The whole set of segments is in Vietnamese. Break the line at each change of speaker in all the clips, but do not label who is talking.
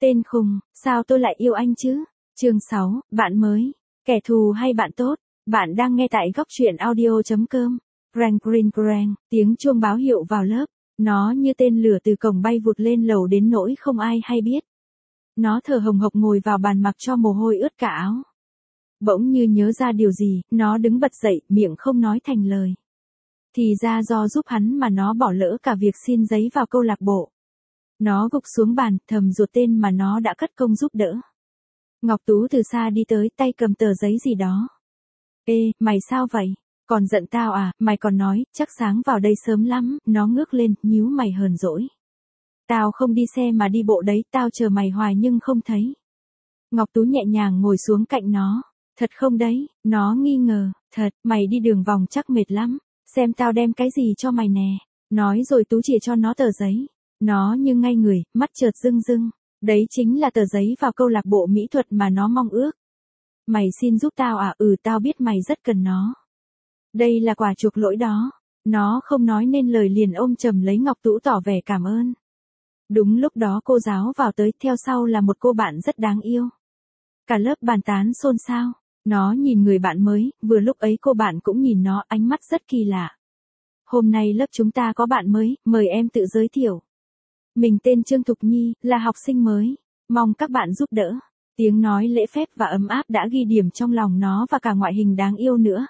Tên khùng, sao tôi lại yêu anh chứ? Chương 6, bạn mới, kẻ thù hay bạn tốt? Bạn đang nghe tại góc truyện audio.com. Grang green grang, tiếng chuông báo hiệu vào lớp. Nó như tên lửa từ cổng bay vụt lên lầu đến nỗi không ai hay biết. Nó thở hồng hộc ngồi vào bàn mặc cho mồ hôi ướt cả áo. Bỗng như nhớ ra điều gì, nó đứng bật dậy, miệng không nói thành lời. Thì ra do giúp hắn mà nó bỏ lỡ cả việc xin giấy vào câu lạc bộ. Nó gục xuống bàn, thầm ruột tên mà nó đã cất công giúp đỡ. Ngọc Tú từ xa đi tới, tay cầm tờ giấy gì đó. Ê, mày sao vậy? Còn giận tao à? Mày còn nói, chắc sáng vào đây sớm lắm. Nó ngước lên, nhíu mày hờn dỗi. Tao không đi xe mà đi bộ đấy, tao chờ mày hoài nhưng không thấy. Ngọc Tú nhẹ nhàng ngồi xuống cạnh nó. Thật không đấy? Nó nghi ngờ. Thật, mày đi đường vòng chắc mệt lắm. Xem tao đem cái gì cho mày nè. Nói rồi Tú chìa cho nó tờ giấy. Nó như ngay người, mắt chợt rưng rưng. Đấy chính là tờ giấy vào câu lạc bộ mỹ thuật mà nó mong ước. Mày xin giúp tao à? Ừ, tao biết mày rất cần nó. Đây là quà chuộc lỗi đó. Nó không nói nên lời liền ôm chầm lấy Ngọc Tú tỏ vẻ cảm ơn. Đúng lúc đó cô giáo vào tới, theo sau là một cô bạn rất đáng yêu. Cả lớp bàn tán xôn xao. Nó nhìn người bạn mới, vừa lúc ấy cô bạn cũng nhìn nó, ánh mắt rất kỳ lạ. Hôm nay lớp chúng ta có bạn mới, mời em tự giới thiệu. Mình tên Trương Thục Nhi, là học sinh mới. Mong các bạn giúp đỡ. Tiếng nói lễ phép và ấm áp đã ghi điểm trong lòng nó và cả ngoại hình đáng yêu nữa.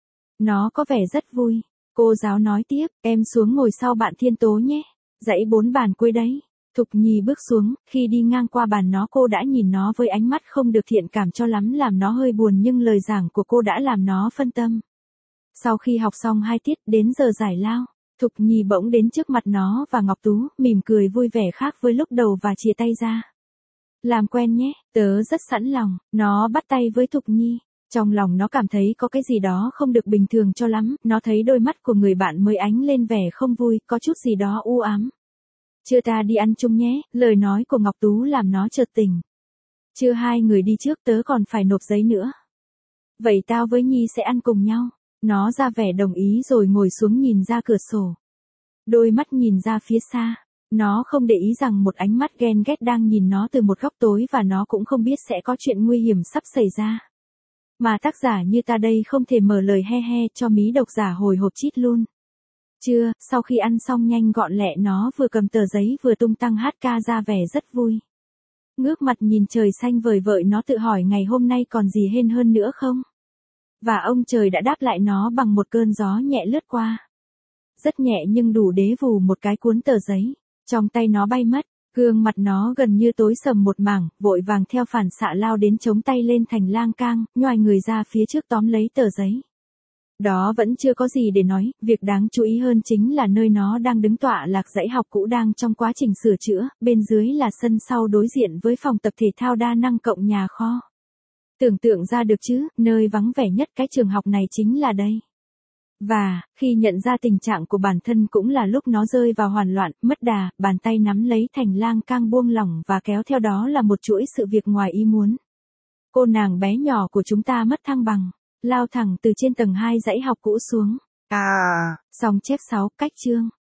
Nó có vẻ rất vui. Cô giáo nói tiếp, em xuống ngồi sau bạn Thiên Tố nhé. Dãy 4 bàn cuối đấy. Thục Nhi bước xuống, khi đi ngang qua bàn nó cô đã nhìn nó với ánh mắt không được thiện cảm cho lắm, làm nó hơi buồn, nhưng lời giảng của cô đã làm nó phân tâm. Sau khi học xong 2 tiết, đến giờ giải lao. Thục Nhi bỗng đến trước mặt nó và Ngọc Tú, mỉm cười vui vẻ khác với lúc đầu và chia tay ra. Làm quen nhé, tớ rất sẵn lòng. Nó bắt tay với Thục Nhi. Trong lòng nó cảm thấy có cái gì đó không được bình thường cho lắm, nó thấy đôi mắt của người bạn mới ánh lên vẻ không vui, có chút gì đó u ám. Chưa, ta đi ăn chung nhé, lời nói của Ngọc Tú làm nó chợt tỉnh. Chưa, hai người đi trước, tớ còn phải nộp giấy nữa. Vậy tao với Nhi sẽ ăn cùng nhau. Nó ra vẻ đồng ý rồi ngồi xuống nhìn ra cửa sổ. Đôi mắt nhìn ra phía xa. Nó không để ý rằng một ánh mắt ghen ghét đang nhìn nó từ một góc tối, và nó cũng không biết sẽ có chuyện nguy hiểm sắp xảy ra. Mà tác giả như ta đây không thể mở lời he he cho mí độc giả hồi hộp chít luôn. Chưa, sau khi ăn xong nhanh gọn lẹ, nó vừa cầm tờ giấy vừa tung tăng hát ca ra vẻ rất vui. Ngước mặt nhìn trời xanh vời vợi, nó tự hỏi ngày hôm nay còn gì hên hơn nữa không? Và ông trời đã đáp lại nó bằng một cơn gió nhẹ lướt qua. Rất nhẹ nhưng đủ để vù một cái cuốn tờ giấy. Trong tay nó bay mất, gương mặt nó gần như tối sầm một mảng, vội vàng theo phản xạ lao đến chống tay lên thành lang cang, nhoài người ra phía trước tóm lấy tờ giấy. Đó vẫn chưa có gì để nói, việc đáng chú ý hơn chính là nơi nó đang đứng tọa lạc dãy học cũ đang trong quá trình sửa chữa, bên dưới là sân sau đối diện với phòng tập thể thao đa năng cộng nhà kho. Tưởng tượng ra được chứ, nơi vắng vẻ nhất cái trường học này chính là đây. Và, khi nhận ra tình trạng của bản thân cũng là lúc nó rơi vào hoàn loạn, mất đà, bàn tay nắm lấy thành lang cang buông lỏng và kéo theo đó là một chuỗi sự việc ngoài ý muốn. Cô nàng bé nhỏ của chúng ta mất thăng bằng, lao thẳng từ trên tầng 2 dãy học cũ xuống. Xong chép 6, cách chương.